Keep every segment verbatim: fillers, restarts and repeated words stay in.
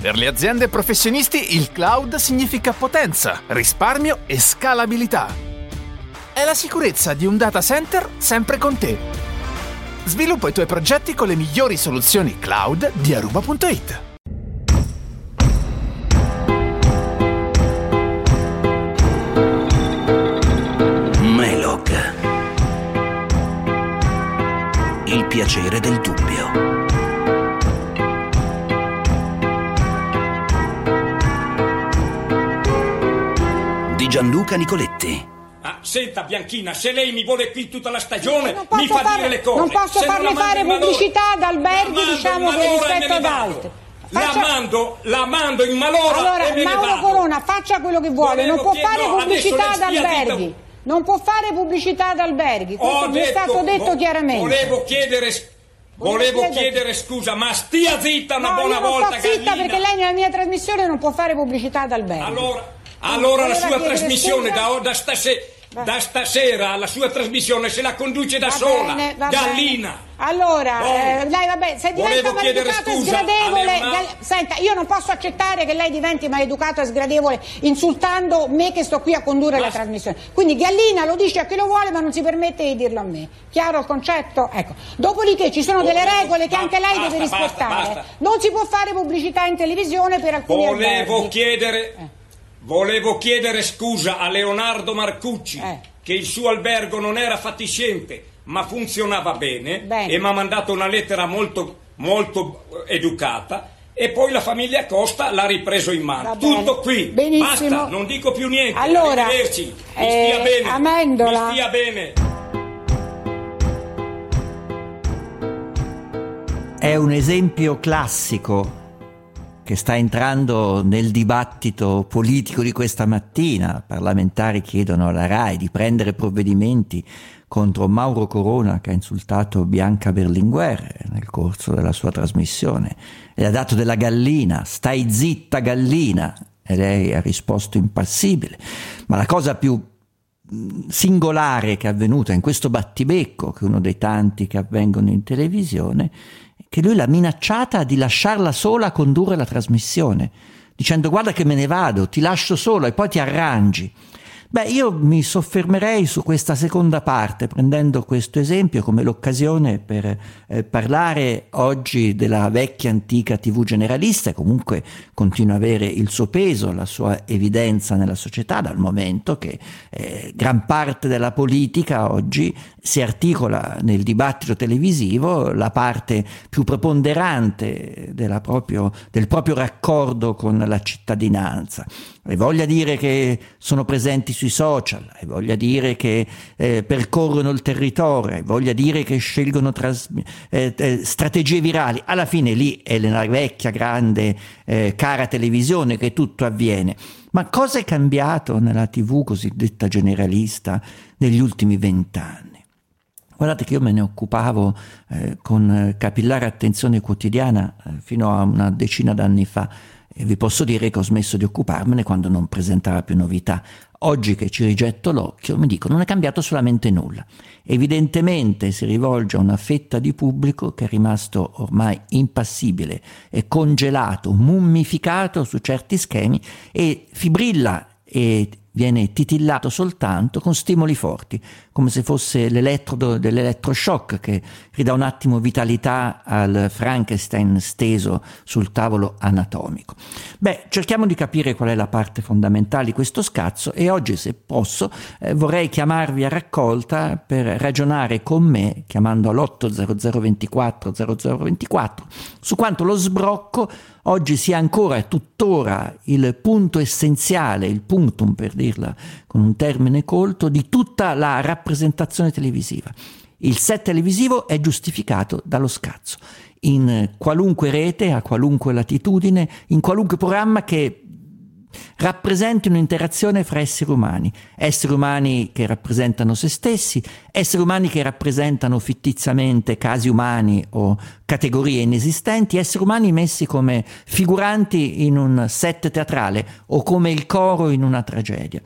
Per le aziende e professionisti il cloud significa potenza, risparmio e scalabilità. È la sicurezza di un data center sempre con te. Sviluppa i tuoi progetti con le migliori soluzioni cloud di Aruba punto it. Melog. Il piacere del dubbio. Di Gianluca Nicoletti. Ah, senta Bianchina, se lei mi vuole qui tutta la stagione, non mi fa fare, dire le cose. Non posso se farle non fare pubblicità ad alberghi, diciamo, che rispetto ad altri. Faccia... La mando, la mando in malora allora, e me Mauro ne vado. Corona, faccia quello che vuole, Volevo non può chied- fare no, pubblicità ad adesso lei stia alberghi. zitto. Non può fare pubblicità ad alberghi, questo Ho mi è stato detto vo- chiaramente. Volevo chiedere... Volevo chiedere... chiedere scusa, ma stia zitta una no, buona io non volta, sto zitta Gallina. perché lei nella mia trasmissione non può fare pubblicità ad alberghi. Allora, allora la sua trasmissione scusa? da, da, stase, da stasera, la sua trasmissione se la conduce da Va sola, bene, va Gallina. bene. Allora, Oh. eh, lei vabbè, se diventa Volevo chiedere maleducato e scusa sgradevole, a Leonardo. Gal- senta, io non posso accettare che lei diventi maleducato e sgradevole insultando me che sto qui a condurre Ma- la trasmissione. Quindi Gallina lo dice a chi lo vuole, ma non si permette di dirlo a me. Chiaro il concetto? Ecco. Dopodiché ci sono delle Volevo- regole che anche lei basta, deve basta, rispettare. basta. Non si può fare pubblicità in televisione per alcuni Volevo alberghi. chiedere, Eh. volevo chiedere scusa a Leonardo Marcucci Eh. che il suo albergo non era fatiscente ma funzionava bene, Bene. e mi ha mandato una lettera molto, molto eh, educata, e poi la famiglia Costa l'ha ripreso in mano. Va bene. Tutto qui, Benissimo. basta, non dico più niente. Allora, Arrivederci, mi eh, stia bene, Amendola. mi stia bene. È un esempio classico che sta entrando nel dibattito politico di questa mattina. Parlamentari chiedono alla RAI di prendere provvedimenti contro Mauro Corona, che ha insultato Bianca Berlinguer nel corso della sua trasmissione e ha dato della gallina. Stai zitta gallina, e lei ha risposto impassibile. Ma la cosa più singolare che è avvenuta in questo battibecco, che è uno dei tanti che avvengono in televisione, è che lui l'ha minacciata di lasciarla sola a condurre la trasmissione, dicendo: guarda che me ne vado, ti lascio sola e poi ti arrangi. Beh, io mi soffermerei su questa seconda parte, prendendo questo esempio come l'occasione per eh, parlare oggi della vecchia antica tivù generalista, e comunque continua a avere il suo peso, la sua evidenza nella società, dal momento che eh, gran parte della politica oggi si articola nel dibattito televisivo, la parte più preponderante della proprio, del proprio raccordo con la cittadinanza. E voglia dire che sono presenti sui social, e voglia dire che eh, percorrono il territorio, e voglia dire che scelgono tras- eh, eh, strategie virali. Alla fine lì è nella vecchia grande eh, cara televisione che tutto avviene. Ma cosa è cambiato nella tivù cosiddetta generalista negli ultimi vent'anni? Guardate che io me ne occupavo eh, con capillare attenzione quotidiana eh, fino a una decina d'anni fa, e vi posso dire che ho smesso di occuparmene quando non presentava più novità. Oggi che ci rigetto l'occhio mi dico: non è cambiato solamente nulla. Evidentemente si rivolge a una fetta di pubblico che è rimasto ormai impassibile e congelato, mummificato su certi schemi, e fibrilla e viene titillato soltanto con stimoli forti, come se fosse l'elettrodo dell'elettroshock che ridà un attimo vitalità al Frankenstein steso sul tavolo anatomico. Beh, cerchiamo di capire qual è la parte fondamentale di questo scazzo, e oggi, se posso, eh, vorrei chiamarvi a raccolta per ragionare con me, chiamando all'otto zero zero ventiquattro zero zero ventiquattro, su quanto lo sbrocco oggi sia ancora e tuttora il punto essenziale, il punctum, per dirla con un termine colto, di tutta la rappresentazione televisiva. Il set televisivo è giustificato dallo scazzo, in qualunque rete, a qualunque latitudine, in qualunque programma che rappresenti un'interazione fra esseri umani, esseri umani che rappresentano se stessi, esseri umani che rappresentano fittiziamente casi umani o categorie inesistenti, esseri umani messi come figuranti in un set teatrale o come il coro in una tragedia.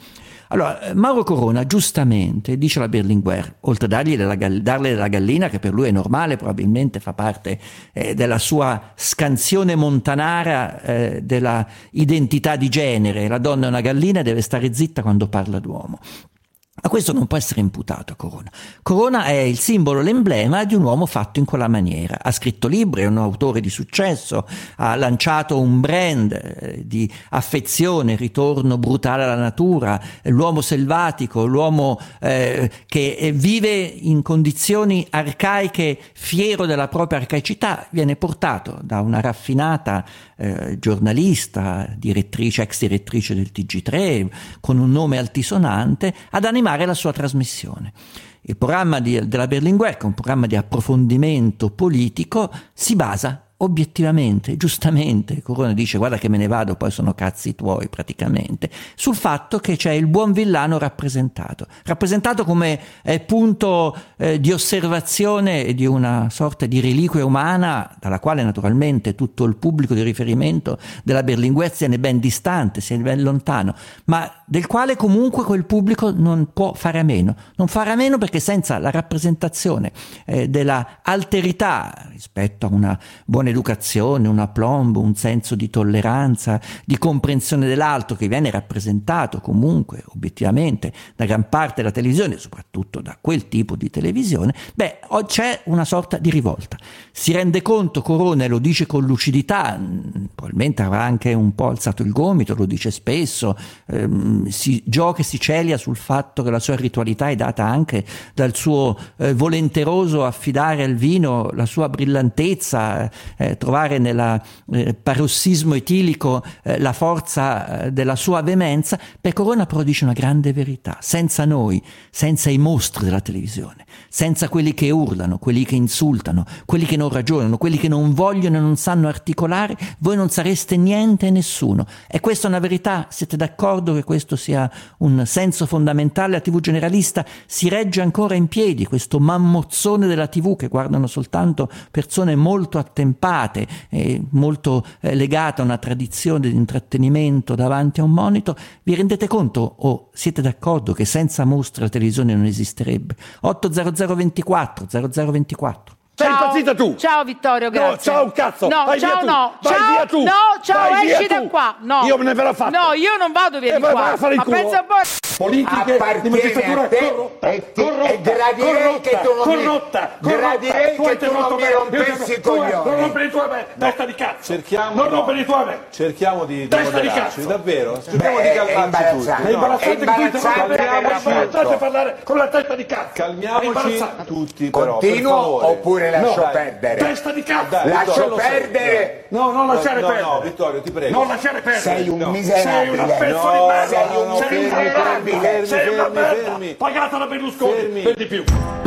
Allora, Mauro Corona giustamente dice alla Berlinguer, oltre a dargli della, darle della gallina, che per lui è normale, probabilmente fa parte eh, della sua scansione montanara eh, della identità di genere, la donna è una gallina e deve stare zitta quando parla d'uomo. Ma questo non può essere imputato a Corona. Corona è il simbolo, l'emblema di un uomo fatto in quella maniera. Ha scritto libri, è un autore di successo, ha lanciato un brand eh, di affezione, ritorno brutale alla natura, l'uomo selvatico, l'uomo eh, che vive in condizioni arcaiche, fiero della propria arcaicità, viene portato da una raffinata eh, giornalista, direttrice, ex direttrice del T G tre, con un nome altisonante, ad animare la sua trasmissione. Il programma di, della Berlinguer, che è un programma di approfondimento politico, si basa obiettivamente, giustamente, Corona dice guarda che me ne vado, poi sono cazzi tuoi praticamente, sul fatto che c'è il buon villano rappresentato, rappresentato come eh, punto eh, di osservazione di una sorta di reliquia umana dalla quale naturalmente tutto il pubblico di riferimento della Berlinguer si è ben distante, si è ben lontano, ma del quale comunque quel pubblico non può fare a meno, non fare a meno perché senza la rappresentazione eh, della alterità rispetto a una buona educazione, un aplomb, un senso di tolleranza, di comprensione dell'altro che viene rappresentato comunque obiettivamente da gran parte della televisione, soprattutto da quel tipo di televisione, beh, c'è una sorta di rivolta. Si rende conto Corona e lo dice con lucidità, probabilmente avrà anche un po' alzato il gomito, lo dice spesso, ehm, si gioca e si celia sul fatto che la sua ritualità è data anche dal suo eh, volenteroso affidare al vino la sua brillantezza, Eh, trovare nel eh, parossismo etilico eh, la forza eh, della sua veemenza. Per Corona però dice una grande verità: senza noi, senza i mostri della televisione, senza quelli che urlano, quelli che insultano, quelli che non ragionano, quelli che non vogliono e non sanno articolare, voi non sareste niente e nessuno. E questa è una verità? Siete d'accordo che questo sia un senso fondamentale? La tivù generalista si regge ancora in piedi, questo mammozzone della tivù che guardano soltanto persone molto attempate, eh, molto eh, legate a una tradizione di intrattenimento davanti a un monitor. Vi rendete conto o siete d'accordo che senza mostri la televisione non esisterebbe? otto zero zero ventiquattro zero zero ventiquattro. Sei impazzita tu? Ciao Vittorio, grazie. No, ciao un cazzo. No, vai ciao via no. tu. Vai ciao, via tu. No, ciao, vai esci via da qua. No. Io me ne verrò fatto. No, io non vado via e di qua. vai a fare il Ma culo. pensa a voi. Politiche di magistratura corrotta, e, ti, corrotta, e gradirei che tu non corrotta, mi, gradirei tu che tu non mi rompessi i coglioni. Non rompere i tuoi me, testa di cazzo. Cerchiamo, non no, rompere i tuoi me. Cerchiamo di, di testa di moderarci, cazzo. davvero. Cerchiamo Beh, di calmarci tutti. È imbarazzante che tu imbarazzante a parlare con la testa di cazzo. Calmiamoci tutti, però. Continuo oppure lascio no, perdere? Testa di cazzo. Dai, lascio Vittorio, perdere. No, non lasciare no, perdere. No, Vittorio, ti prego. Non lasciare perdere. Sei un no. miserabile. Sei una pezzo no, di merda. sei un no, sei un miserabile. miserabile. Sei una fermi, merda. fermi. Pagata da Berlusconi Fermi. per di più.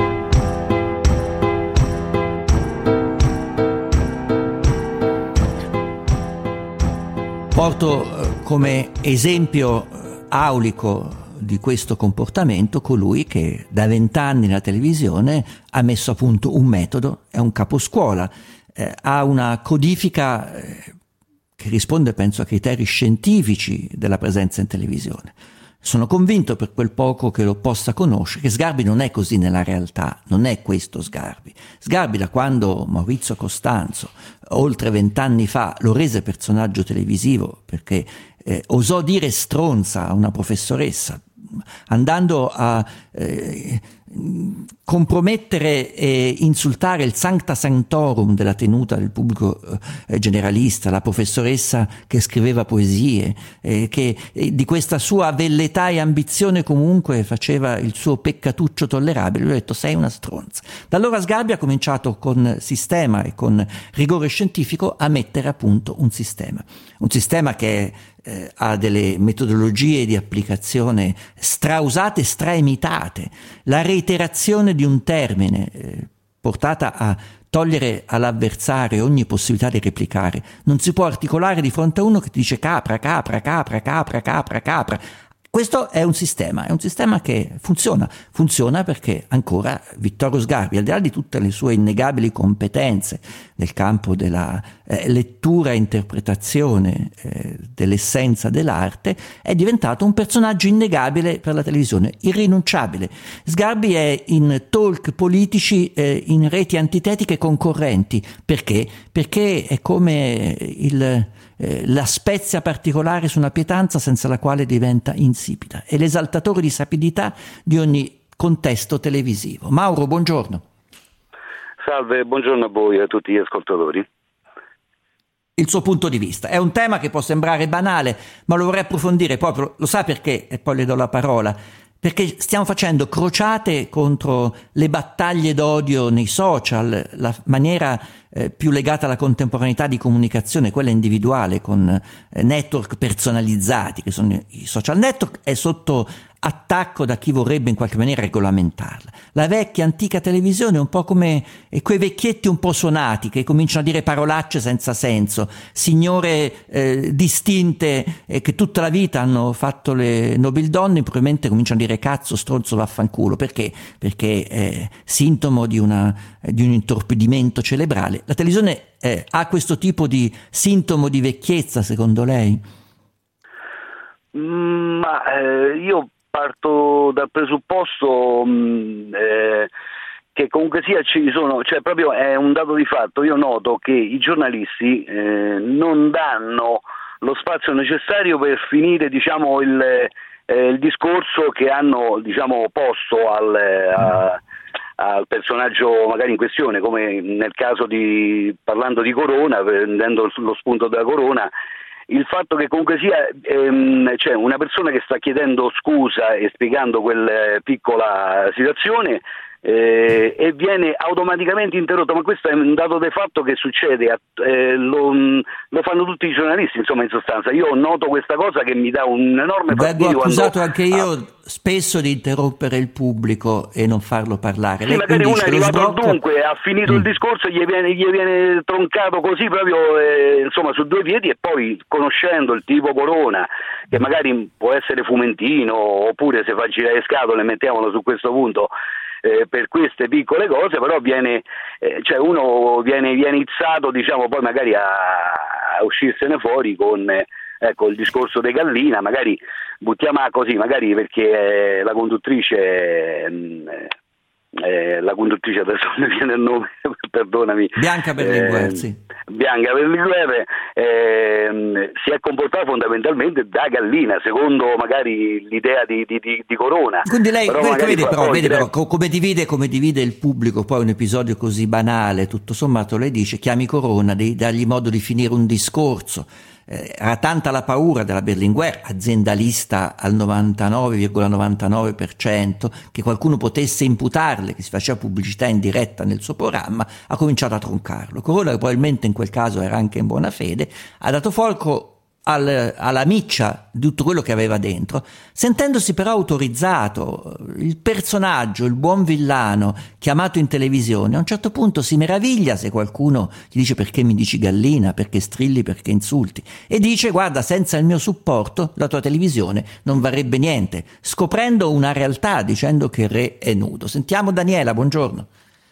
Porto eh, come esempio eh, aulico di questo comportamento colui che da vent'anni nella televisione ha messo a punto un metodo, è un caposcuola, eh, ha una codifica eh, che risponde penso a criteri scientifici della presenza in televisione. Sono convinto, per quel poco che lo possa conoscere, che Sgarbi non è così nella realtà, non è questo Sgarbi. Sgarbi, da quando Maurizio Costanzo, oltre vent'anni fa, lo rese personaggio televisivo, perché eh, osò dire stronza a una professoressa, andando a eh, compromettere e insultare il sancta sanctorum della tenuta del pubblico eh, generalista, la professoressa che scriveva poesie, eh, che eh, di questa sua velleità e ambizione comunque faceva il suo peccatuccio tollerabile. Lui ha detto: sei una stronza. Da allora Sgarbi ha cominciato con sistema e con rigore scientifico a mettere a punto un sistema, un sistema che eh, ha delle metodologie di applicazione strausate, straimitate, la reiterazione di un termine eh, portata a togliere all'avversario ogni possibilità di replicare. Non si può articolare di fronte a uno che ti dice capra, capra, capra, capra, capra, capra. Questo è un sistema, è un sistema che funziona, funziona perché ancora Vittorio Sgarbi, al di là di tutte le sue innegabili competenze nel campo della eh, lettura e interpretazione eh, dell'essenza dell'arte, è diventato un personaggio innegabile per la televisione, irrinunciabile. Sgarbi è in talk politici eh, in reti antitetiche concorrenti. Perché? Perché è come il, eh, la spezia particolare su una pietanza senza la quale diventa insipida. È l'esaltatore di sapidità di ogni contesto televisivo. Mauro, buongiorno. Salve, buongiorno a voi e a tutti gli ascoltatori. Il suo punto di vista. È un tema che può sembrare banale, ma lo vorrei approfondire proprio, lo sa perché? E poi le do la parola. Perché stiamo facendo crociate contro le battaglie d'odio nei social, la maniera eh, più legata alla contemporaneità di comunicazione, quella individuale, con eh, network personalizzati, che sono i social network, è sotto attacco da chi vorrebbe in qualche maniera regolamentarla. La vecchia antica televisione è un po' come eh, quei vecchietti un po' suonati che cominciano a dire parolacce senza senso, signore eh, distinte eh, che tutta la vita hanno fatto le nobildonne, probabilmente cominciano a dire cazzo, stronzo, vaffanculo. Perché? Perché è sintomo di, una, eh, di un intorpidimento cerebrale. La televisione eh, ha questo tipo di sintomo di vecchiezza, secondo lei? Mm, ma eh, io parto dal presupposto mh, eh, che comunque sia ci sono, cioè proprio è un dato di fatto. Io noto che i giornalisti eh, non danno lo spazio necessario per finire, diciamo, il, eh, il discorso che hanno, diciamo, posto al, a, al personaggio magari in questione, come nel caso di, parlando di Corona, prendendo lo spunto della Corona. Il fatto che comunque sia ehm, cioè una persona che sta chiedendo scusa e spiegando quella piccola situazione eh, e viene automaticamente interrotto, ma questo è un dato di fatto che succede, eh, lo, lo fanno tutti i giornalisti, insomma, in sostanza. Io noto questa cosa che mi dà un enorme fastidio. Vengo accusato quando, anche io ah, spesso di interrompere il pubblico e non farlo parlare. sì, Lei magari uno è arrivato sblocco... dunque, ha finito mm. il discorso e gli viene, gli viene troncato così proprio eh, insomma su due piedi, e poi conoscendo il tipo Corona, che magari può essere fumentino, oppure se fa girare le scatole, mettiamolo su questo punto, eh, per queste piccole cose, però viene eh, cioè uno viene, viene izzato, diciamo, poi magari a, a uscirsene fuori con eh, ecco il discorso di Gallina, magari buttiamola così, magari perché eh, la conduttrice eh, eh, la conduttrice adesso mi viene il nome perdonami Bianca Berlinguer, eh, sì. Bianca Berlinguer eh, si è comportata fondamentalmente da gallina, secondo magari l'idea di, di, di, di Corona. Quindi lei però vede, vede, però, vede dire... però come divide, come divide il pubblico poi un episodio così banale. Tutto sommato lei dice chiami Corona, devi dargli modo di finire un discorso. Eh, era tanta la paura della Berlinguer, aziendalista al novantanove virgola novantanove per cento, che qualcuno potesse imputarle che si faceva pubblicità in diretta nel suo programma, ha cominciato a troncarlo. Corona, che probabilmente in quel caso era anche in buona fede, ha dato fuoco al, alla miccia di tutto quello che aveva dentro, sentendosi però autorizzato. Il personaggio, il buon villano chiamato in televisione, a un certo punto si meraviglia se qualcuno gli dice perché mi dici gallina, perché strilli, perché insulti, e dice guarda, senza il mio supporto la tua televisione non varrebbe niente, scoprendo una realtà, dicendo che il re è nudo. Sentiamo Daniela, buongiorno.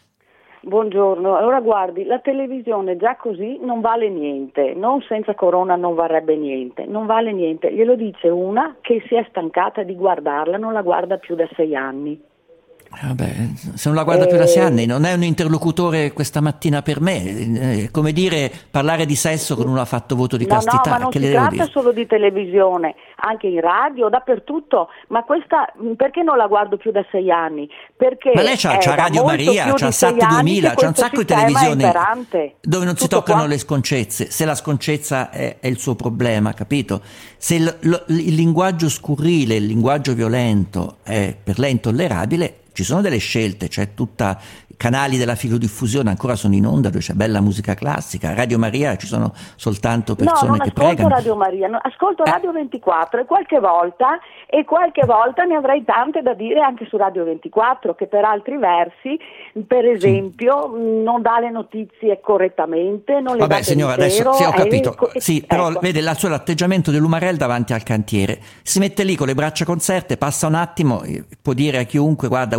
Buongiorno, allora guardi, la televisione già così non vale niente, non senza Corona non varrebbe niente, non vale niente, glielo dice una che si è stancata di guardarla, non la guarda più da sei anni. Vabbè, se non la guarda eh... più da sei anni, non è un interlocutore questa mattina per me, è come dire parlare di sesso con uno ha fatto voto di no, castità. No, ma non che si le tratta devo dire? solo di televisione, anche in radio, dappertutto, ma questa perché non la guardo più da sei anni? Perché ma lei c'ha, c'ha Radio Maria, c'ha Sat duemila, c'ha un sacco di televisioni dove non si toccano qua. Le sconcezze. Se la sconcezza è, è il suo problema, capito? Se il, lo, il linguaggio scurrile, il linguaggio violento è per lei intollerabile, ci sono delle scelte, c'è tutta canali della filodiffusione ancora sono in onda dove c'è bella musica classica. Radio Maria ci sono soltanto persone no, non che ascolto pregano. Radio Maria, no, ascolto eh. Radio ventiquattro e qualche volta e qualche volta ne avrei tante da dire anche su Radio ventiquattro, che per altri versi, per esempio, sì. non dà le notizie correttamente, non le Vabbè, dà signora, intero, adesso sì, ho capito. E, sì, ecco. Però vede il suo atteggiamento dell'Umarell davanti al cantiere. Si mette lì con le braccia conserte, passa un attimo, può dire a chiunque guarda, usa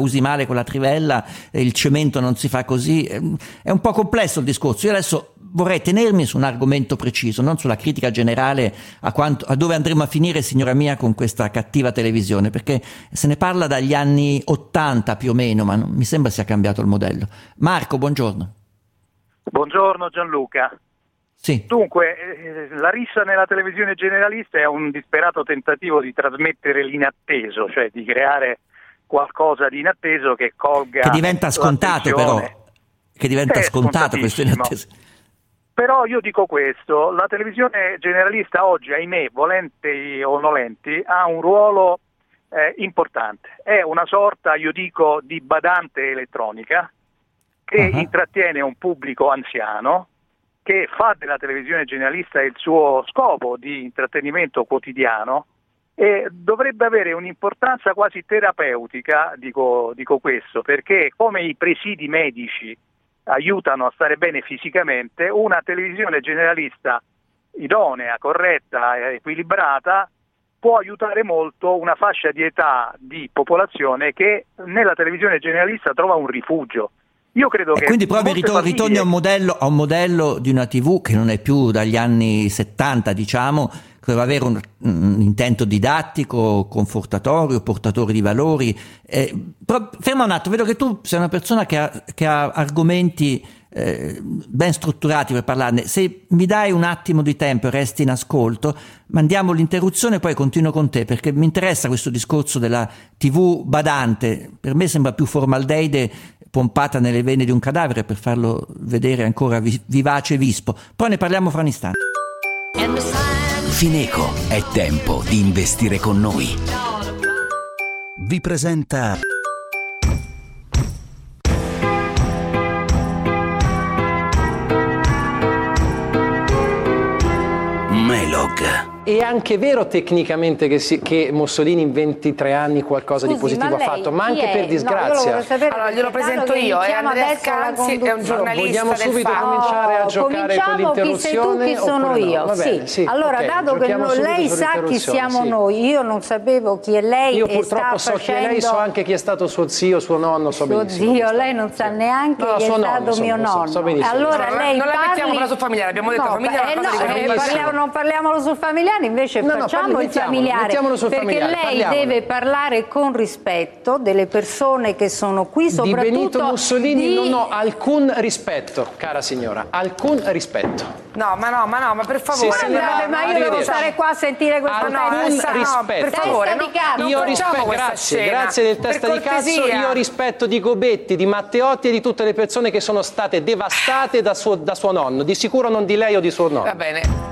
usi male con la trivella, il cemento non si fa così. È un po' complesso il discorso. Io adesso vorrei tenermi su un argomento preciso, non sulla critica generale a, quanto, a dove andremo a finire, signora mia, con questa cattiva televisione, perché se ne parla dagli anni ottanta più o meno, ma non mi sembra sia cambiato il modello. Marco, buongiorno. Buongiorno Gianluca. Sì. Dunque, eh, la rissa nella televisione generalista è un disperato tentativo di trasmettere l'inatteso, cioè di creare qualcosa di inatteso che colga che diventa scontato però, che diventa è scontato questo inatteso. Però io dico questo, la televisione generalista oggi, ahimè, volenti o nolenti, ha un ruolo eh, importante. È una sorta, io dico, di badante elettronica che uh-huh. intrattiene un pubblico anziano, che fa della televisione generalista il suo scopo di intrattenimento quotidiano e dovrebbe avere un'importanza quasi terapeutica, dico, dico questo, perché come i presidi medici aiutano a stare bene fisicamente, una televisione generalista idonea, corretta e equilibrata può aiutare molto una fascia di età di popolazione che nella televisione generalista trova un rifugio. Io credo e che quindi proprio ritorni, famiglie... ritorni a un modello a un modello di una tivù che non è più dagli anni settanta, diciamo, che doveva avere un, un intento didattico, confortatorio, portatore di valori. Eh, però, ferma un attimo, vedo che tu sei una persona che ha, che ha argomenti eh, ben strutturati per parlarne. Se mi dai un attimo di tempo e resti in ascolto, mandiamo l'interruzione e poi continuo con te, perché mi interessa questo discorso della tivù badante. Per me sembra più formaldeide pompata nelle vene di un cadavere per farlo vedere ancora vi- vivace e vispo. Poi ne parliamo fra un istante. Fineco, è tempo di investire con noi. Vi presenta Melog. È anche vero tecnicamente che, si, che Mussolini in ventitré anni qualcosa Scusi, di positivo ma ha fatto, ma anche è? per disgrazia. No, sapere, allora glielo presento io, è Andrea Scanzi, è un giornalista vogliamo del subito Fatto. cominciare a giocare con l'interruzione? Chi sei tu, chi sono io? No? Sì. Bene, sì. Allora, okay, dato che non, lei sa chi siamo sì. noi, io non sapevo chi è lei. Io e purtroppo sta so facendo... chi è lei, so anche chi è stato suo zio, suo nonno, so suo benissimo. zio, lei non sa neanche no, chi è suo stato nonno, mio so, nonno. So, so benissimo. Allora no, lei non parli... la mettiamo però sul familiare, abbiamo detto no, familiare, eh, una cosa no, di eh, parliamo, non parliamolo sul familiare, invece no, no, facciamo parli, il familiare. Mettiamolo sul perché familiare, lei parliamone. deve parlare con rispetto delle persone che sono qui, soprattutto di Benito Mussolini di... non ho alcun rispetto, cara signora, alcun rispetto. No, ma no, ma no, ma per favore. Sì, Guarda, no, ma io devo stare qua a sentire questa alcun testa. rispetto. No, per favore, testa di cazzo. Io non rispetto, grazie, grazie del testa di cazzo. Io rispetto di Gobetti, di Matteotti e di tutte le persone che sono state devastate da suo, da suo nonno. Di sicuro non di lei o di suo nonno. Va bene.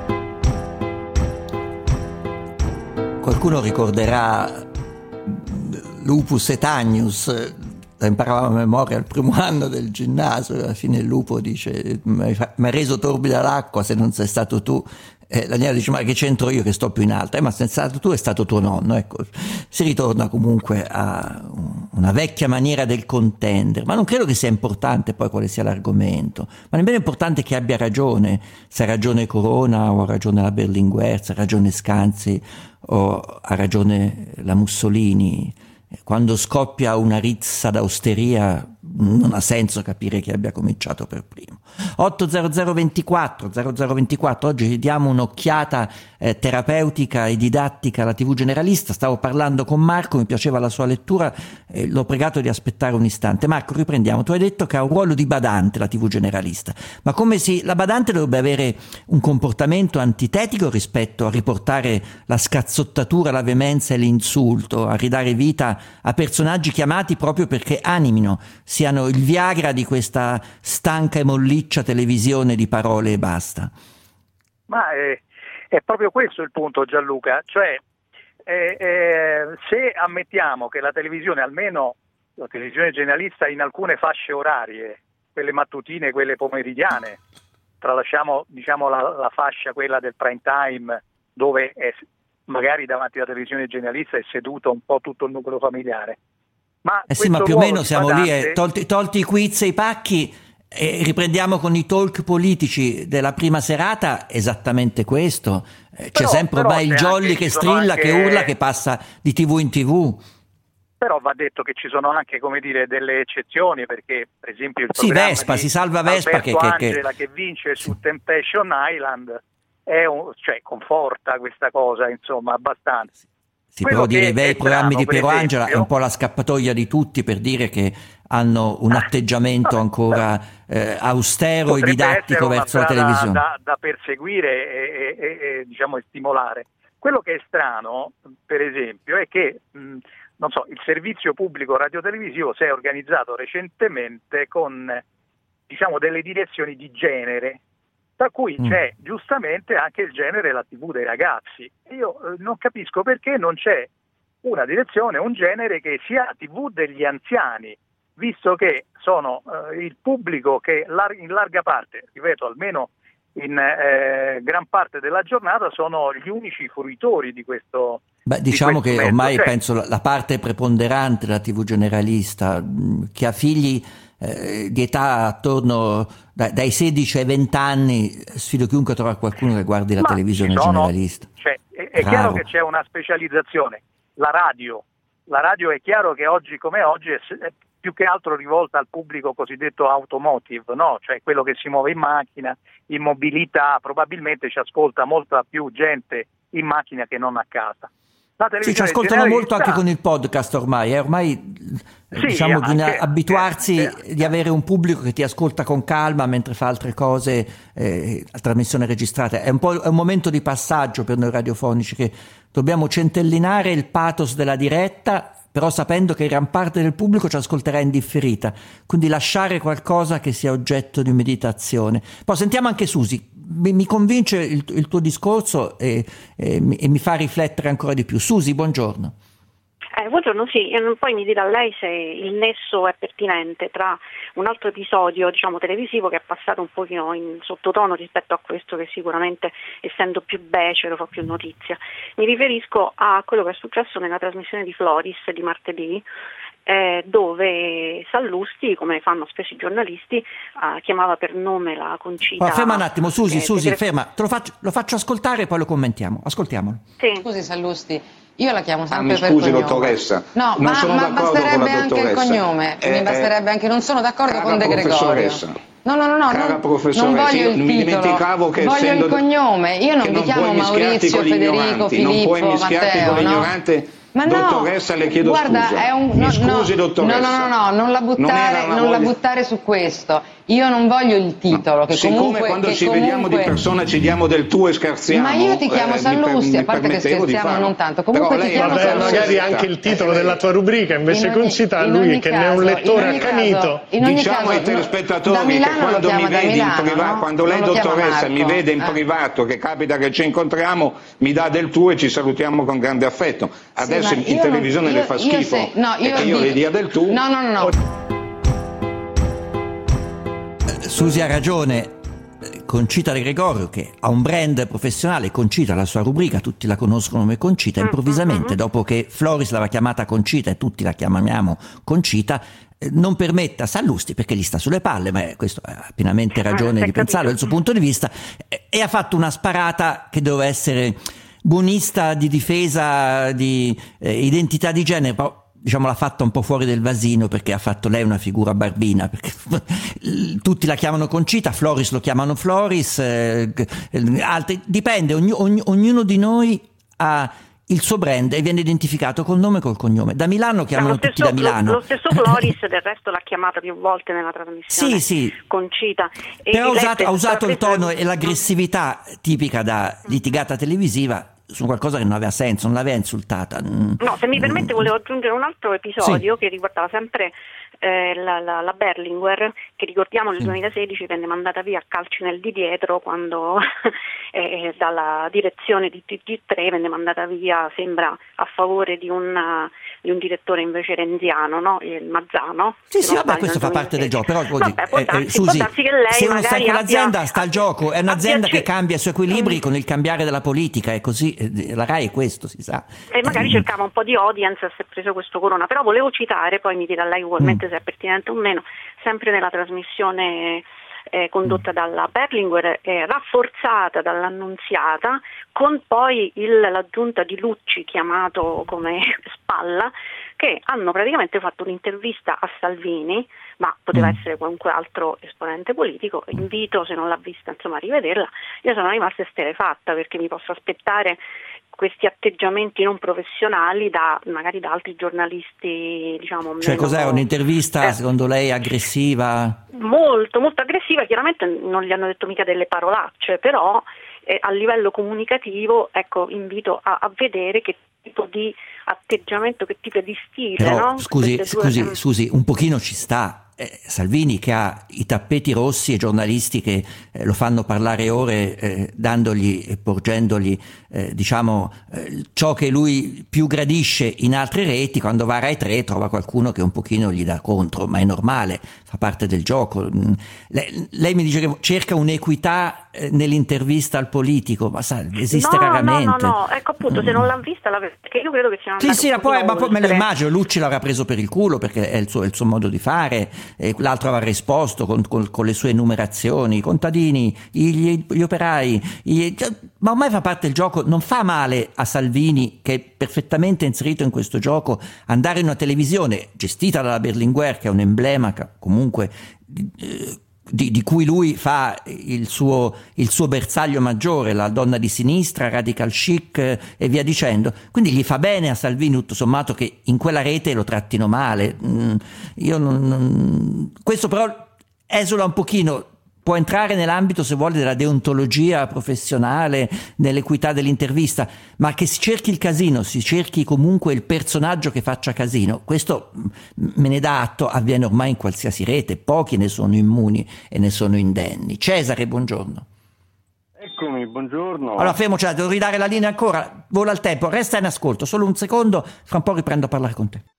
Qualcuno ricorderà Lupus et Agnus, la imparavamo a memoria al primo anno del ginnasio, alla fine il lupo dice mi hai reso torbida l'acqua se non sei stato tu. Eh, Daniela dice ma che c'entro io che sto più in alto, eh, ma se sei stato tu è stato tuo nonno. Ecco, si ritorna comunque a una vecchia maniera del contendere, ma non credo che sia importante poi quale sia l'argomento, ma nemmeno è importante che abbia ragione, se ha ragione Corona o ha ragione la Berlinguer, se ha ragione Scanzi o ha ragione la Mussolini. Quando scoppia una rizza d'austeria non ha senso capire chi abbia cominciato per primo. otto zero zero ventiquattro zero zero ventiquattro, oggi diamo un'occhiata eh, terapeutica e didattica alla tivù generalista. Stavo parlando con Marco, mi piaceva la sua lettura, eh, l'ho pregato di aspettare un istante. Marco, riprendiamo. Tu hai detto che ha un ruolo di badante la tivù generalista, ma come si la badante dovrebbe avere un comportamento antitetico rispetto a riportare la scazzottatura, la veemenza e l'insulto, a ridare vita a personaggi chiamati proprio perché animino, siano il Viagra di questa stanca e molliccia televisione di parole e basta. Ma è, è proprio questo il punto, Gianluca, cioè eh, eh, se ammettiamo che la televisione, almeno la televisione generalista in alcune fasce orarie, quelle mattutine, quelle pomeridiane, tralasciamo diciamo la, la fascia quella del prime time dove è, magari davanti alla televisione generalista è seduto un po' tutto il nucleo familiare. Ma eh sì, ma più o meno siamo badante... lì, eh, tolti, tolti i quiz e i pacchi, e riprendiamo con i talk politici della prima serata, esattamente questo. Eh, c'è però, sempre ormai il Jolly che strilla, anche... che urla, che passa di tivù in tivù. Però va detto che ci sono anche, come dire, delle eccezioni, perché per esempio il Sì, programma Vespa, di si salva Vespa che, Alberto che, che... Angela che vince su Temptation Island è un, cioè conforta questa cosa, insomma, abbastanza. Sì, Quello però dire i che bei è programmi strano, di per Piero esempio- Angela è un po' la scappatoia di tutti per dire che hanno un atteggiamento vabbè, ancora eh, austero e potrebbe didattico essere una verso la strada televisione. Da, da perseguire e, e, e, e, diciamo e stimolare. Quello che è strano, per esempio, è che mh, non so, il servizio pubblico radiotelevisivo si è organizzato recentemente con, diciamo, delle direzioni di genere, tra cui Mm. c'è giustamente anche il genere la tivù dei ragazzi. Io eh, non capisco perché non c'è una direzione, un genere che sia la tivù degli anziani, visto che sono eh, il pubblico che lar- in larga parte, ripeto, almeno in eh, gran parte della giornata sono gli unici fruitori di questo. Beh, di diciamo questo che mezzo. ormai Cioè, penso la, la parte preponderante della tivù generalista, mh, che ha figli eh, di età attorno da- dai sedici ai venti anni, sfido chiunque a trovare qualcuno che guardi la ma televisione ci sono- generalista. cioè, è, è Raro. chiaro che c'è una specializzazione. La radio, la radio è chiaro che oggi come oggi è, s- è più che altro rivolta al pubblico cosiddetto automotive, no? Cioè quello che si muove in macchina, in mobilità, probabilmente ci ascolta molta più gente in macchina che non a casa. La Sì, ci televisione ascoltano molto generalista- anche con il podcast ormai, eh, ormai eh, Sì, diciamo bisogna anche- abituarsi eh, di avere un pubblico che ti ascolta con calma mentre fa altre cose, eh, a trasmissione registrata. È un po' è un momento di passaggio per noi radiofonici, che dobbiamo centellinare il pathos della diretta, però sapendo che gran parte del pubblico ci ascolterà in differita, quindi lasciare qualcosa che sia oggetto di meditazione. Poi sentiamo anche Susi, mi, mi convince il, il tuo discorso e, e, mi, e mi fa riflettere ancora di più. Susi, buongiorno. Eh, buongiorno, sì, e poi mi dirà lei se il nesso è pertinente tra un altro episodio, diciamo, televisivo che è passato un pochino in sottotono rispetto a questo, che sicuramente, essendo più becero, fa più notizia. Mi riferisco a quello che è successo nella trasmissione di Floris di martedì, eh, dove Sallusti, come fanno spesso i giornalisti, eh, chiamava per nome la Concita. Ma ferma un attimo, Susi, eh, Susi, segre- ferma, te lo faccio, lo faccio ascoltare e poi lo commentiamo. Ascoltiamolo. Sì. Scusi Sallusti, io la chiamo Ah, sempre mi per scusi cognome. dottoressa, No, non ma, sono ma d'accordo con basterebbe la anche il dottoressa. cognome, Eh, mi eh, basterebbe anche, non sono d'accordo cara con De Gregorio. professoressa. No, no, no, no, Cara non, professoressa, non voglio io il mi titolo, dimenticavo che voglio essendo il cognome, io non che mi non chiamo puoi mischiarti Maurizio, con gli Federico, ignoranti, Filippo, non puoi mischiarti Matteo, con no? l'ignorante. Ma no, Dottoressa, le chiedo guarda, scusa. è un, Mi no, scusi, no, dottoressa. No, no, no, no, non la Non buttare, era una non la voglia- buttare su questo. Io non voglio il titolo, che Siccome comunque quando che ci comunque... vediamo di persona ci diamo del tu e scherziamo, Ma io ti chiamo eh, mi Sallusti, per- a mi parte che permettevo di scherziamo farlo. non tanto, comunque Però ti lei chiamo non Vabbè, può Sallusti. magari anche il titolo della tua rubrica invece In ogni- concita a in lui ogni che ne è un caso- lettore in ogni accanito. caso- in ogni Diciamo caso, ai no, telespettatori da che Milano lo quando mi chiama da vedi in Milano, privato, no? quando lei Non lo chiama dottoressa mi Marco. vede in Eh. privato, che capita che ci incontriamo, mi dà del tu e ci salutiamo con grande affetto. Adesso ma in io non- televisione io- le fa io schifo se- no, e io che io dico- le dia del tu. No, no, no, no. Susi ha ragione. Concita De Gregorio, che ha un brand professionale, Concita, la sua rubrica, tutti la conoscono come Concita, improvvisamente, dopo che Floris l'aveva chiamata Concita e tutti la chiamiamo Concita, eh, non permette a Sallusti, perché gli sta sulle palle, ma questo ha pienamente ragione di pensarlo dal suo punto di vista, e, e ha fatto una sparata che doveva essere buonista, di difesa, di eh, identità di genere, però diciamo l'ha fatta un po' fuori del vasino, perché ha fatto lei una figura barbina, perché tutti la chiamano Concita, Floris lo chiamano Floris, eh, altri, dipende, ogni, ogni, ognuno di noi ha il suo brand e viene identificato col nome e col cognome. Da Milano chiamano lo tutti stesso, da Milano. Lo, lo stesso Floris del resto l'ha chiamata più volte nella trasmissione. Sì, sì. Concita. E Però ha lei usato, ha stesso usato il presa- tono e l'aggressività tipica da litigata televisiva su qualcosa che non aveva senso, non l'aveva insultata. No, se mi permette volevo aggiungere un altro episodio che riguardava sempre eh, la, la, la Berlinguer, che ricordiamo nel duemilasedici venne mandata via a calci nel di dietro quando eh, dalla direzione di T G tre venne mandata via, sembra a favore di, una, di un direttore invece renziano, no? Il Mazzano. Sì, se sì, non vabbè, sbaglio, questo nel fa parte del gioco, però vuol Vabbè, dire, può eh, darsi, eh, Susi, può darsi che lei se uno sta magari in quell'azienda abbia- sta al gioco, è un'azienda abbia- che cambia i suoi equilibri con il cambiare della politica, è così, eh, la RAI è questo, si sa. E magari Eh, cercava un po' di audience e si è preso questo Corona, però volevo citare, poi mi dirà lei ugualmente Mm. se è pertinente o meno, sempre nella trasmissione eh, condotta dalla Berlinguer, eh, rafforzata dall'Annunziata, con poi il, l'aggiunta di Lucci chiamato come Spalla, che hanno praticamente fatto un'intervista a Salvini, ma poteva essere qualunque altro esponente politico. Invito, se non l'ha vista, insomma, a rivederla. Io sono rimasta esterrefatta, perché mi posso aspettare questi atteggiamenti non professionali da magari da altri giornalisti, diciamo. Cioè, meno, cos'è un'intervista eh, secondo lei aggressiva? Molto, molto aggressiva. Chiaramente non gli hanno detto mica delle parolacce, però eh, a livello comunicativo, ecco, invito a, a vedere che tipo di atteggiamento, che tipo di stile. Però, no? scusi, Queste scusi, due... scusi, un pochino ci sta. Eh, Salvini, che ha i tappeti rossi e giornalisti che eh, lo fanno parlare ore, eh, dandogli e porgendogli eh, diciamo eh, ciò che lui più gradisce in altre reti, quando va a Rai tre trova qualcuno che un pochino gli dà contro, ma è normale, fa parte del gioco. Lei, lei mi dice che cerca un'equità eh, nell'intervista al politico, ma sa, esiste no, raramente. No, no, no, ecco appunto, se non l'ha vista, la... perché io credo che sia Sì, sì, poi, ma poi me lo immagino, Lucci l'avrà preso per il culo perché è il suo, è il suo modo di fare, e l'altro avrà risposto con, con, con le sue enumerazioni, i contadini, gli, gli operai, gli, ma ormai fa parte del gioco. Non fa male a Salvini, che è perfettamente inserito in questo gioco, andare in una televisione gestita dalla Berlinguer, che è un emblema comunque eh, Di, di cui lui fa il suo, il suo bersaglio maggiore, la donna di sinistra, radical chic eh, e via dicendo. Quindi gli fa bene a Salvini, tutto sommato, che in quella rete lo trattino male. Mm, io non, non... Questo però esula un pochino, può entrare nell'ambito, se vuole, della deontologia professionale, nell'equità dell'intervista, ma che si cerchi il casino, si cerchi comunque il personaggio che faccia casino, questo me ne dà atto, avviene ormai in qualsiasi rete, pochi ne sono immuni e ne sono indenni. Cesare, buongiorno. Eccomi, buongiorno. Allora, fermo, cioè, devo ridare la linea ancora, vola il tempo, resta in ascolto, solo un secondo, fra un po' riprendo a parlare con te.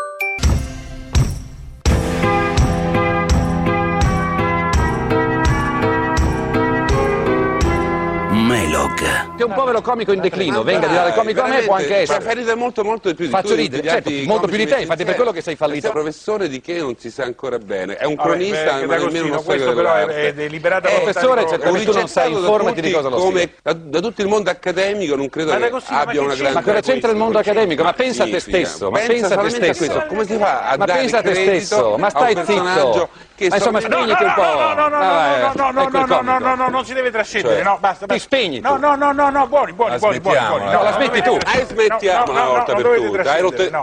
Che un povero comico in declino venga di dare il comico a me, può anche essere. Fai ridere molto molto di più di Faccio ridere, certo, molto più di te, infatti per quello che sei fallito. Sei professore di che non si sa ancora bene, è un Vabbè, cronista, beh, ma nemmeno uno questo però è, è deliberata eh, professore, cioè, come tu non sai, informati di cosa lo come da, da tutto il mondo accademico, non credo che abbia una grande. Ma cosa c'entra il mondo accademico? Ma pensa a te stesso, ma pensa a te stesso. Come si fa a ma dare pensa a te stesso, ma stai zitto. Ma insomma, spegniti un po'. No, no, no, no, no, no, no, no, no, no, non si deve trascendere, no, basta. Ti spegni. No, no, no, no, no, buoni, buoni, buoni, buoni. No, la smetti tu. Dai, smettiamo una volta per tutte. Hai rotto il...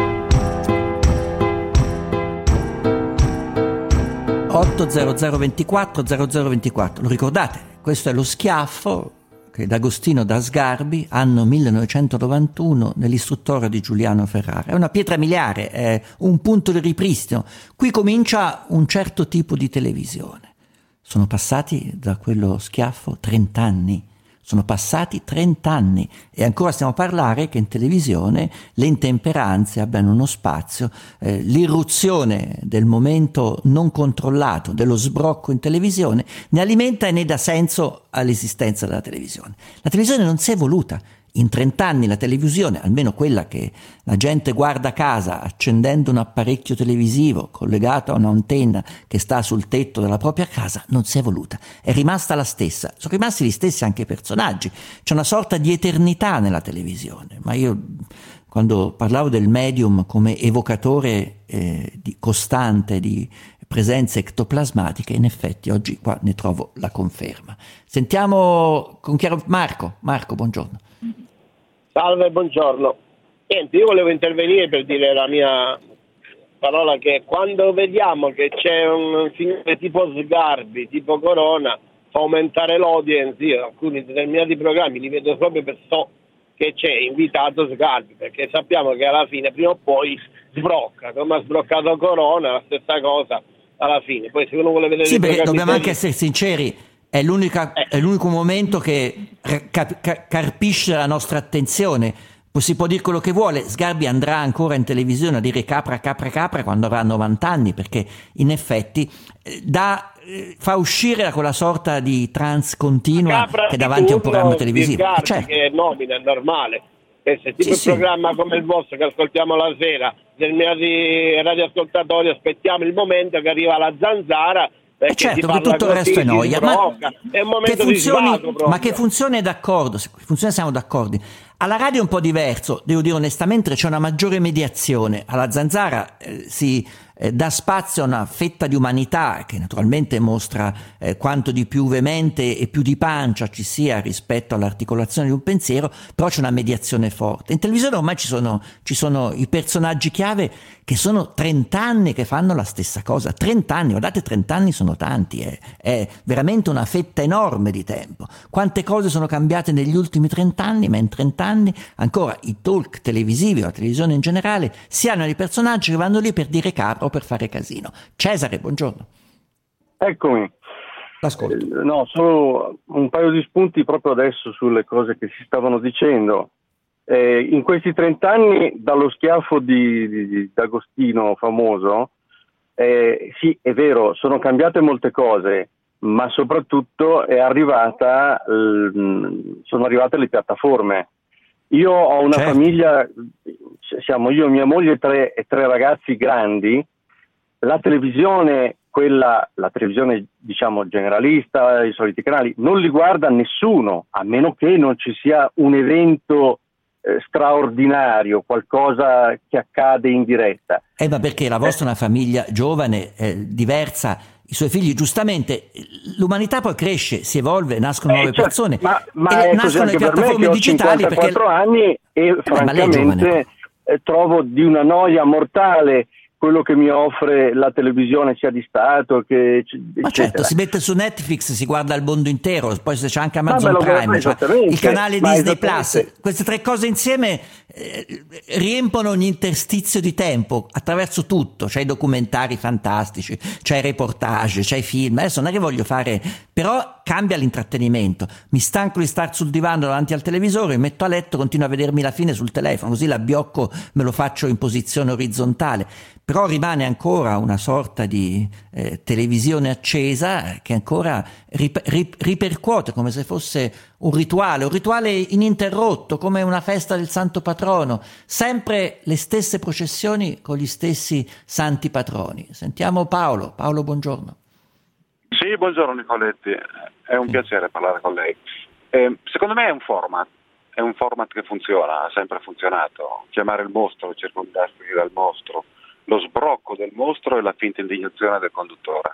otto zero zero ventiquattro zero zero ventiquattro, lo ricordate? Questo è lo schiaffo che D'Agostino da Sgarbi, anno millenovecentonovantuno, nell'istruttorio di Giuliano Ferrara. È una pietra miliare, è un punto di ripristino. Qui comincia un certo tipo di televisione. Sono passati da quello schiaffo trent'anni. Sono passati trent'anni e ancora stiamo a parlare che in televisione le intemperanze abbiano uno spazio, eh, l'irruzione del momento non controllato, dello sbrocco in televisione, ne alimenta e ne dà senso all'esistenza della televisione. La televisione non si è evoluta. In trent'anni la televisione, almeno quella che la gente guarda a casa accendendo un apparecchio televisivo collegato a un'antenna che sta sul tetto della propria casa, non si è evoluta, è rimasta la stessa. Sono rimasti gli stessi anche i personaggi, c'è una sorta di eternità nella televisione, ma io quando parlavo del medium come evocatore eh, di costante di presenze ectoplasmatiche, in effetti oggi qua ne trovo la conferma. Sentiamo con chiaro Marco. Marco, buongiorno. Salve, buongiorno. Niente, io volevo intervenire per dire la mia parola, che quando vediamo che c'è un signore tipo Sgarbi, tipo Corona, fa aumentare l'audience, io alcuni determinati programmi li vedo proprio per so che c'è invitato Sgarbi, perché sappiamo che alla fine prima o poi sbrocca, come ha sbroccato Corona, la stessa cosa alla fine. Poi se uno vuole vedere sì, perché dobbiamo anche lì... essere sinceri, è, l'unica, eh. è l'unico momento che car- car- carpisce la nostra attenzione. Poi si può dire quello che vuole, Sgarbi andrà ancora in televisione a dire capra, capra, capra quando avrà novanta anni, perché in effetti eh, da, eh, fa uscire da quella sorta di trance continua capra che davanti a un programma televisivo. Sgarbi, certo. Che è nomina, è normale. E se tipo sì, il sì. programma come il vostro che ascoltiamo la sera, determinati radioascoltatori, aspettiamo il momento che arriva la zanzara. Eh certo, che tutto il resto è noia, ma, è un momento che funzioni, di svago, ma che funzione è d'accordo, funzione siamo d'accordo. Alla radio è un po' diverso, devo dire onestamente, c'è una maggiore mediazione. Alla Zanzara eh, si eh, dà spazio a una fetta di umanità che naturalmente mostra eh, quanto di più veemente e più di pancia ci sia rispetto all'articolazione di un pensiero, però c'è una mediazione forte. In televisione ormai ci sono, ci sono i personaggi chiave che sono trenta anni che fanno la stessa cosa. trenta anni, guardate, trenta anni sono tanti, è, è veramente una fetta enorme di tempo. Quante cose sono cambiate negli ultimi trenta anni, ma in trenta anni ancora i talk televisivi, la televisione in generale, si hanno dei personaggi che vanno lì per dire capra o per fare casino. Cesare, buongiorno. Eccomi. L'ascolto. Eh, no, solo un paio di spunti proprio adesso sulle cose che si stavano dicendo. Eh, in questi trenta anni, dallo schiaffo di, di, di D'Agostino famoso, eh, sì, è vero, sono cambiate molte cose, ma soprattutto è arrivata, eh, sono arrivate le piattaforme. Io ho una certo. famiglia, siamo io, mia moglie e tre, e tre ragazzi grandi. La televisione, quella, la televisione diciamo generalista, i soliti canali, non li guarda nessuno, a meno che non ci sia un evento eh, straordinario, qualcosa che accade in diretta. Eh, ma perché la vostra è una famiglia giovane, eh, diversa, i suoi figli, giustamente, l'umanità poi cresce, si evolve, nascono nuove eh, certo, persone, ma, ma e nascono le piattaforme digitali. Ho cinquantaquattro perché... anni e eh, francamente eh, trovo di una noia mortale quello che mi offre la televisione sia di Stato che eccetera. Ma certo, si mette su Netflix, si guarda il mondo intero, poi se c'è anche Amazon Prime, cioè il canale Disney Plus, queste tre cose insieme eh, riempono ogni interstizio di tempo attraverso tutto. C'è i documentari fantastici, c'è i reportage, c'è i film. Adesso non è che voglio fare, però cambia l'intrattenimento. Mi stanco di star sul divano davanti al televisore, mi metto a letto, continuo a vedermi la fine sul telefono, così l'abbiocco me lo faccio in posizione orizzontale. Però rimane ancora una sorta di eh, televisione accesa che ancora rip- rip- ripercuote come se fosse un rituale, un rituale ininterrotto, come una festa del santo patrono, sempre le stesse processioni con gli stessi santi patroni. Sentiamo Paolo. Paolo, buongiorno. Sì, buongiorno Nicoletti, è un sì. piacere parlare con lei. Eh, secondo me è un format, è un format che funziona, ha sempre funzionato. Chiamare il mostro, circondarsi dal mostro, lo sbrocco del mostro e la finta indignazione del conduttore.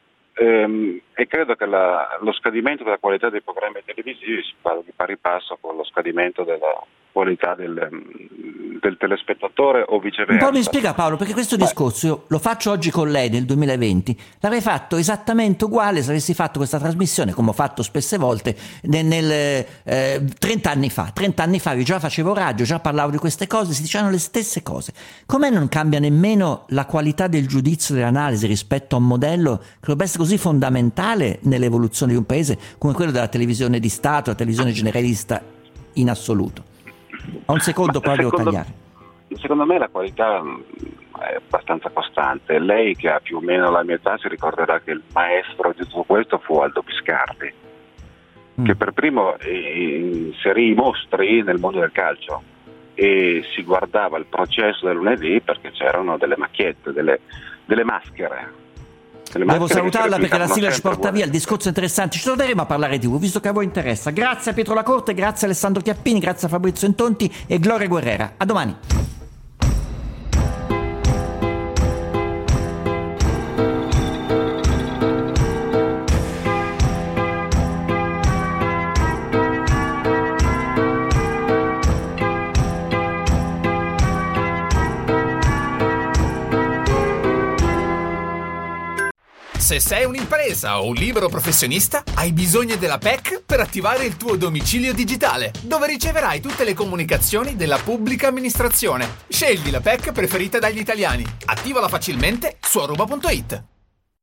Ehm, e credo che la, lo scadimento della qualità dei programmi televisivi si fa di pari passo con lo scadimento della qualità del, del telespettatore o viceversa. Un po' mi spiega Paolo, perché questo Beh. discorso io lo faccio oggi con lei nel duemilaventi, l'avrei fatto esattamente uguale se avessi fatto questa trasmissione, come ho fatto spesse volte, nel, nel eh, trenta anni fa. trenta anni fa io già facevo radio, già parlavo di queste cose, si dicevano le stesse cose. Com'è non cambia nemmeno la qualità del giudizio dell'analisi rispetto a un modello che dovrebbe essere così fondamentale nell'evoluzione di un paese come quello della televisione di Stato, la televisione generalista in assoluto? A un secondo poi devo tagliare. Secondo me la qualità è abbastanza costante. Lei che ha più o meno la mia età si ricorderà che il maestro di tutto questo fu Aldo Biscardi, mm. che per primo inserì i mostri nel mondo del calcio e si guardava il processo del lunedì perché c'erano delle macchiette, delle, delle maschere. Devo salutarla perché la sigla ci porta via, il discorso è interessante, ci torneremo a parlare di tivù visto che a voi interessa. Grazie a Pietro Lacorte, grazie a Alessandro Chiappini, grazie a Fabrizio Entonti e Gloria Guerrera. A domani. Se sei un'impresa o un libero professionista, hai bisogno della P E C per attivare il tuo domicilio digitale, dove riceverai tutte le comunicazioni della pubblica amministrazione. Scegli la P E C preferita dagli italiani. Attivala facilmente su aruba punto it.